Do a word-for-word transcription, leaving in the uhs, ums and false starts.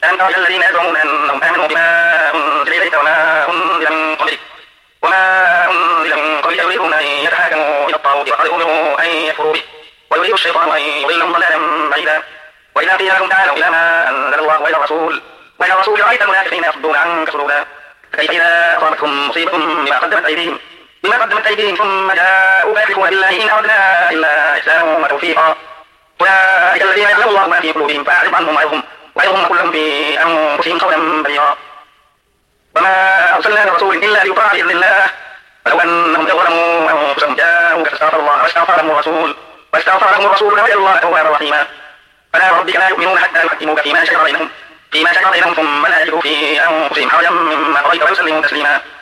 ألم تر إلى الذين يزعمون أنهم آمنوا بما أنزل إليك وما أنزل من قبلك وما أنزل من قبلك يريدون أن يتحاكموا إلى الطاغوت وقد أمروا أن يكفروا به ويريد الشيطان أن يضلهم ضلالا بعيدا. وإذا قيل لهم تعالوا إلى ما أنزل الله وإلى الرسول وإلى الرسول رأيت المنافقين يصدون عنك صدودا. فكيف إذا أصابتهم مصيبة بما قدمت أيديهم بما قدمت أيديهم ثم جاءوك يحلفون بالله إن أردنا إلا إحسانا وتوفيقا. أولئك الذين يعلم الله ما في قلوبهم فأعرض عنهم وعظهم وعظهم كلهم في أنفسهم قولا بليغا. وما أرسلنا من رسول إلا ليطاع بإذن الله ولو أنهم ظلموا أنفسهم جاءوك فاستغفروا الله واستغفر لهم الرسول واستغفر لهم الرسول لوجدوا الله توابا رحيما. فلا وربك لا يؤمنون حتى يحكموك فيما شجر بينهم فيما شجر بينهم ثم لا يجدوا في أنفسهم حرجا مما قضيت ويسلموا تسليما.